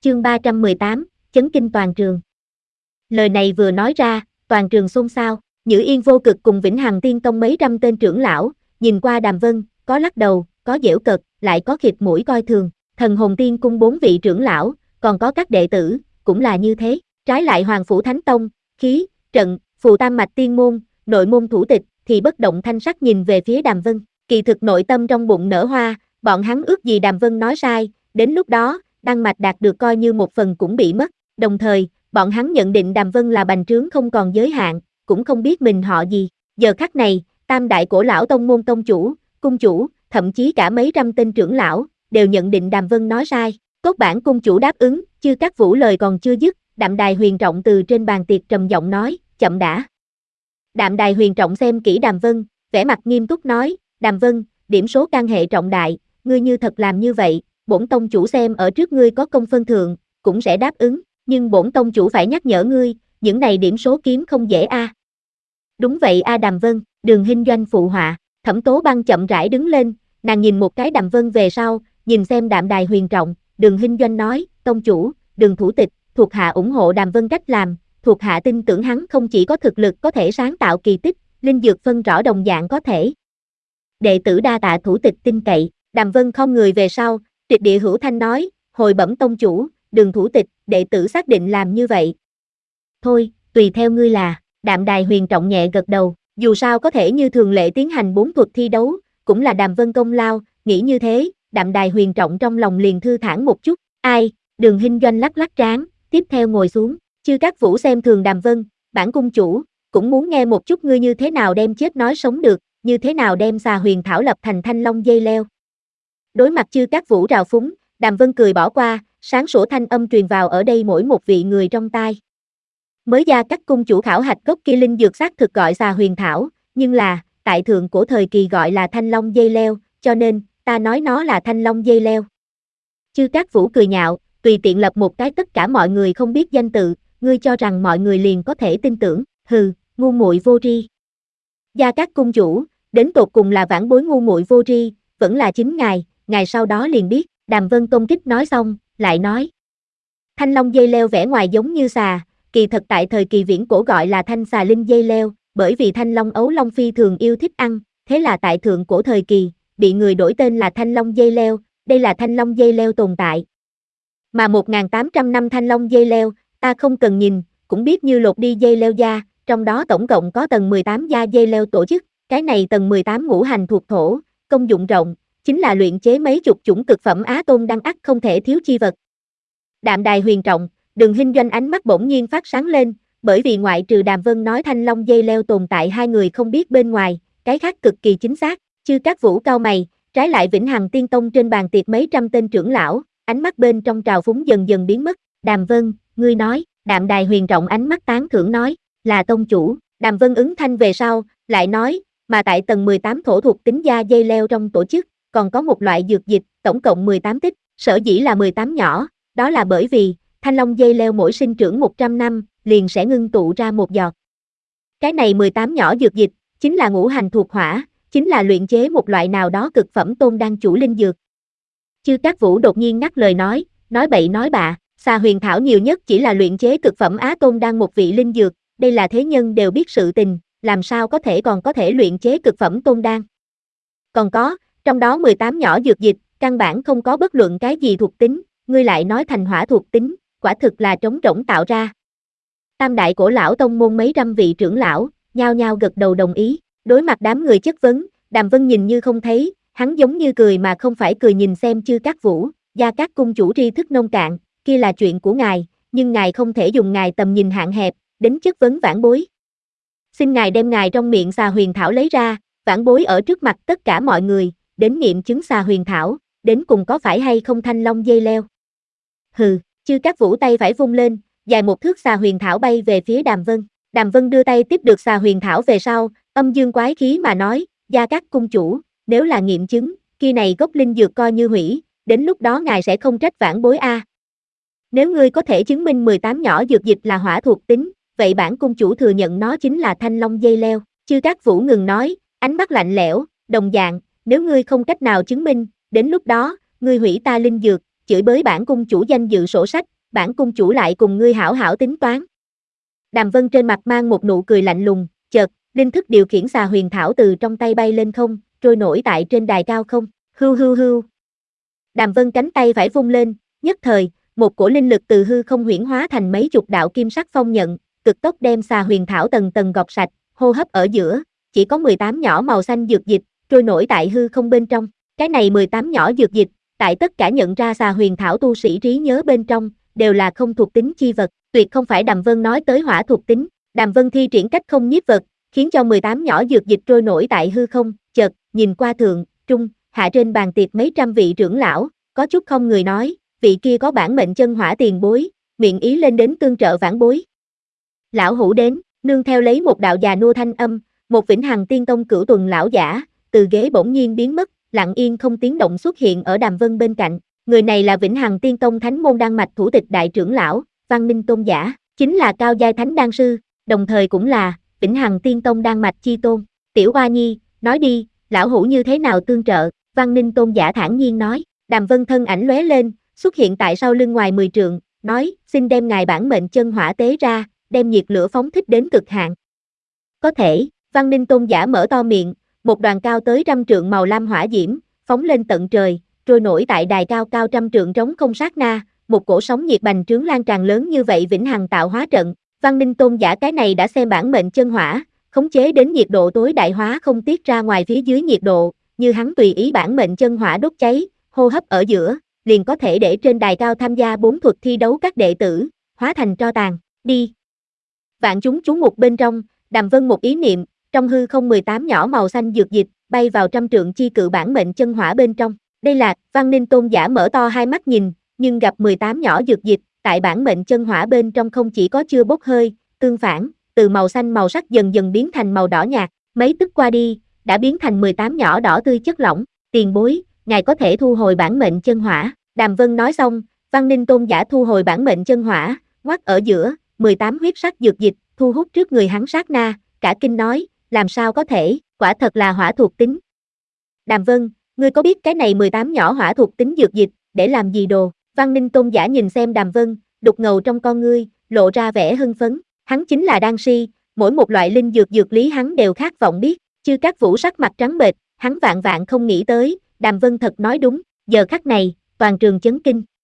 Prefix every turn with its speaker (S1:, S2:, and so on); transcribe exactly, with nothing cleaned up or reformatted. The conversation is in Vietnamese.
S1: Chương ba trăm mười tám, chấn kinh toàn trường. Lời này vừa nói ra, toàn trường xôn xao, Nhữ Yên Vô Cực cùng Vĩnh Hằng Tiên Tông mấy trăm tên trưởng lão, nhìn qua Đàm Vân, có lắc đầu, có giễu cợt, lại có khịt mũi coi thường, Thần Hồn Tiên Cung bốn vị trưởng lão, còn có các đệ tử, cũng là như thế, trái lại Hoàng Phủ Thánh Tông, khí, trận, phù tam mạch tiên môn, nội môn thủ tịch, thì bất động thanh sắc nhìn về phía Đàm Vân, kỳ thực nội tâm trong bụng nở hoa, bọn hắn ước gì Đàm Vân nói sai, đến lúc đó, đăng mạch đạt được coi như một phần cũng bị mất, đồng thời, bọn hắn nhận định Đàm Vân là bành trướng không còn giới hạn, cũng không biết mình họ gì, giờ khắc này, tam đại cổ lão tông môn tông chủ, cung chủ, thậm chí cả mấy trăm tên trưởng lão, đều nhận định Đàm Vân nói sai, cốt bản cung chủ đáp ứng, Chư Cát Vũ lời còn chưa dứt, Đạm Đài Huyền Trọng từ trên bàn tiệc trầm giọng nói, chậm đã. Đạm Đài Huyền Trọng xem kỹ Đàm Vân, vẻ mặt nghiêm túc nói, Đàm Vân, điểm số can hệ trọng đại, ngươi như thật làm như vậy, bổn tông chủ xem ở trước ngươi có công phân thượng, cũng sẽ đáp ứng, nhưng bổn tông chủ phải nhắc nhở ngươi, những này điểm số kiếm không dễ a. À. Đúng vậy a à Đàm Vân, Đường Hinh Doanh phụ họa, Thẩm Tố Băng chậm rãi đứng lên, nàng nhìn một cái Đàm Vân về sau, nhìn xem Đạm Đài Huyền Trọng, Đường Hinh Doanh nói, tông chủ, Đường thủ tịch, thuộc hạ ủng hộ Đàm Vân cách làm, thuộc hạ tin tưởng hắn không chỉ có thực lực có thể sáng tạo kỳ tích, linh dược phân rõ đồng dạng có thể. Đệ tử đa tạ thủ tịch tin cậy, Đàm Vân không người về sau, Triệt Địa Hữu Thanh nói, hồi bẩm tông chủ, Đường thủ tịch, đệ tử xác định làm như vậy. Thôi, tùy theo ngươi là, Đạm Đài Huyền Trọng nhẹ gật đầu, dù sao có thể như thường lệ tiến hành bốn thuật thi đấu, cũng là Đàm Vân công lao, nghĩ như thế, Đạm Đài Huyền Trọng trong lòng liền thư thản một chút, ai, Đường Hinh Doanh lắc lắc trán, tiếp theo ngồi xuống, Chư Cát Vũ xem thường Đàm Vân, bản cung chủ, cũng muốn nghe một chút ngươi như thế nào đem chết nói sống được, như thế nào đem xà huyền thảo lập thành thanh long dây leo. Đối mặt Chư Cát Vũ rào phúng, Đàm Vân cười bỏ qua, sáng sủa thanh âm truyền vào ở đây mỗi một vị người trong tai. Mới ra các cung chủ khảo hạch gốc kia linh dược xác thực gọi xà huyền thảo, nhưng là, tại thượng cổ thời kỳ gọi là thanh long dây leo, cho nên, ta nói nó là thanh long dây leo. Chư Cát Vũ cười nhạo, tùy tiện lập một cái tất cả mọi người không biết danh tự, ngươi cho rằng mọi người liền có thể tin tưởng, hừ, ngu muội vô tri. Gia Cát cung chủ, đến tột cùng là vãn bối ngu muội vô tri, vẫn là chính ngài, ngài sau đó liền biết, Đàm Vân công kích nói xong, lại nói. Thanh long dây leo vẻ ngoài giống như xà, kỳ thật tại thời kỳ viễn cổ gọi là thanh xà linh dây leo, bởi vì thanh long ấu long phi thường yêu thích ăn, thế là tại thượng cổ thời kỳ, bị người đổi tên là thanh long dây leo, đây là thanh long dây leo tồn tại. Mà một nghìn tám trăm năm thanh long dây leo, ta không cần nhìn, cũng biết như lột đi dây leo da, trong đó tổng cộng có tầng mười tám da dây leo tổ chức, cái này tầng mười tám ngũ hành thuộc thổ, công dụng rộng, chính là luyện chế mấy chục chủng cực phẩm Á Tôn đăng ắt không thể thiếu chi vật. Đạm Đài Huyền Trọng, Đường Hinh Doanh ánh mắt bỗng nhiên phát sáng lên, bởi vì ngoại trừ Đàm Vân nói thanh long dây leo tồn tại hai người không biết bên ngoài, cái khác cực kỳ chính xác, Chư Cát Vũ cao mày, trái lại Vĩnh Hằng Tiên Tông trên bàn tiệc mấy trăm tên trưởng lão, ánh mắt bên trong trào phúng dần dần biến mất, Đàm Vân, ngươi nói, Đạm Đài Huyền Trọng ánh mắt tán thưởng nói, là tông chủ, Đàm Vân ứng thanh về sau, lại nói, mà tại tầng mười tám thổ thuộc tính da dây leo trong tổ chức, còn có một loại dược dịch, tổng cộng mười tám tích, sở dĩ là mười tám nhỏ, đó là bởi vì, thanh long dây leo mỗi sinh trưởng một trăm năm, liền sẽ ngưng tụ ra một giọt. Cái này mười tám nhỏ dược dịch, chính là ngũ hành thuộc hỏa, chính là luyện chế một loại nào đó cực phẩm tôn đan chủ linh dược. Chư Cát Vũ đột nhiên ngắt lời nói, nói bậy nói bạ, xà huyền thảo nhiều nhất chỉ là luyện chế cực phẩm Á Tôn đan một vị linh dược, đây là thế nhân đều biết sự tình, làm sao có thể còn có thể luyện chế cực phẩm tôn đan. Còn có, trong đó mười tám nhỏ dược dịch, căn bản không có bất luận cái gì thuộc tính, ngươi lại nói thành hỏa thuộc tính, quả thực là trống rỗng tạo ra. Tam đại cổ lão tông môn mấy trăm vị trưởng lão, nhao nhao gật đầu đồng ý, đối mặt đám người chất vấn, Đàm Vân nhìn như không thấy, hắn giống như cười mà không phải cười nhìn xem Chư Cát Vũ, Gia Cát cung chủ tri thức nông cạn, kia là chuyện của ngài, nhưng ngài không thể dùng ngài tầm nhìn hạn hẹp, đến chất vấn vãn bối. Xin ngài đem ngài trong miệng xà huyền thảo lấy ra, vãn bối ở trước mặt tất cả mọi người, đến nghiệm chứng xà huyền thảo, đến cùng có phải hay không thanh long dây leo. Hừ, Chư Cát Vũ tay phải vung lên, dài một thước xà huyền thảo bay về phía Đàm Vân. Đàm Vân đưa tay tiếp được xà huyền thảo về sau, âm dương quái khí mà nói, Gia Cát cung chủ, nếu là nghiệm chứng, kia này gốc linh dược coi như hủy, đến lúc đó ngài sẽ không trách vãn bối a. Nếu ngươi có thể chứng minh mười tám nhỏ dược dịch là hỏa thuộc tính, vậy bản cung chủ thừa nhận nó chính là thanh long dây leo. Chư Cát Vũ ngừng nói, ánh mắt lạnh lẽo, đồng dạng, nếu ngươi không cách nào chứng minh, đến lúc đó, ngươi hủy ta linh dược, chửi bới bản cung chủ danh dự sổ sách, bản cung chủ lại cùng ngươi hảo hảo tính toán. Đàm Vân trên mặt mang một nụ cười lạnh lùng, chợt, linh thức điều khiển xà huyền thảo từ trong tay bay lên không, trôi nổi tại trên đài cao không, hưu hưu hưu. Đàm Vân cánh tay phải vung lên, nhất thời, một cổ linh lực từ hư không huyễn hóa thành mấy chục đạo kim sắc phong nhận, cực tốc đem xà huyền thảo tầng tầng gọt sạch, hô hấp ở giữa, chỉ có mười tám nhỏ màu xanh dược dịch, trôi nổi tại hư không bên trong. Cái này mười tám nhỏ dược dịch, tại tất cả nhận ra xà huyền thảo tu sĩ trí nhớ bên trong, đều là không thuộc tính chi vật, tuyệt không phải Đàm Vân nói tới hỏa thuộc tính. Đàm Vân thi triển cách không nhiếp vật, khiến cho mười tám nhỏ dược dịch trôi nổi tại hư không, chợt, nhìn qua thượng, trung, hạ trên bàn tiệc mấy trăm vị trưởng lão, có chút không người nói, vị kia có bản mệnh chân hỏa tiền bối, miệng ý lên đến tương trợ vãn bối. Lão hủ đến, nương theo lấy một đạo già nua thanh âm, một Vĩnh Hằng Tiên Tông cửu tuần lão giả, từ ghế bỗng nhiên biến mất, lặng yên không tiếng động xuất hiện ở Đàm Vân bên cạnh. Người này là Vĩnh Hằng Tiên Tông Thánh môn đan mạch thủ tịch đại trưởng lão, Văn Ninh Tôn giả, chính là cao giai thánh đan sư, đồng thời cũng là Vĩnh Hằng Tiên Tông đan mạch chi tôn. Tiểu Hoa Nhi, nói đi, lão hủ như thế nào tương trợ? Văn Ninh Tôn giả thản nhiên nói. Đàm Vân thân ảnh lóe lên, xuất hiện tại sau lưng ngoài mười trượng, nói, xin đem ngài bản mệnh chân hỏa tế ra, đem nhiệt lửa phóng thích đến cực hạn. Có thể, Văn Ninh Tôn giả mở to miệng, một đoàn cao tới trăm trượng màu lam hỏa diễm, phóng lên tận trời, trôi nổi tại đài cao cao trăm trượng trống không sát na, một cổ sóng nhiệt bành trướng lan tràn lớn như vậy Vĩnh Hằng tạo hóa trận. Văn Ninh Tôn giả cái này đã xem bản mệnh chân hỏa, khống chế đến nhiệt độ tối đại hóa không tiết ra ngoài phía dưới nhiệt độ, như hắn tùy ý bản mệnh chân hỏa đốt cháy, hô hấp ở giữa, liền có thể để trên đài cao tham gia bốn thuật thi đấu các đệ tử, hóa thành tro tàn, đi. Vạn chúng chú mục bên trong, Đàm Vân một ý niệm, trong hư không mười tám nhỏ màu xanh dược dịch, bay vào trăm trượng chi cự bản mệnh chân hỏa bên trong. Đây là, Văn Ninh Tôn giả mở to hai mắt nhìn, nhưng gặp mười tám nhỏ dược dịch, tại bản mệnh chân hỏa bên trong không chỉ có chưa bốc hơi, tương phản, từ màu xanh màu sắc dần dần biến thành màu đỏ nhạt, mấy tức qua đi, đã biến thành mười tám nhỏ đỏ tươi chất lỏng, tiền bối, ngài có thể thu hồi bản mệnh chân hỏa. Đàm Vân nói xong, Văn Ninh Tôn giả thu hồi bản mệnh chân hỏa, ngoắt ở giữa, mười tám huyết sắc dược dịch, thu hút trước người hắn sát na, cả kinh nói, làm sao có thể, quả thật là hỏa thuộc tính. Đàm Vân, ngươi có biết cái này mười tám nhỏ hỏa thuộc tính dược dịch, để làm gì đồ? Văn Ninh Tôn giả nhìn xem Đàm Vân, đục ngầu trong con ngươi, lộ ra vẻ hưng phấn, hắn chính là đan si, mỗi một loại linh dược dược lý hắn đều khát vọng biết, Chư Các Vũ sắc mặt trắng bệch, hắn vạn vạn không nghĩ tới, Đàm Vân thật nói đúng, giờ khắc này, toàn trường chấn kinh.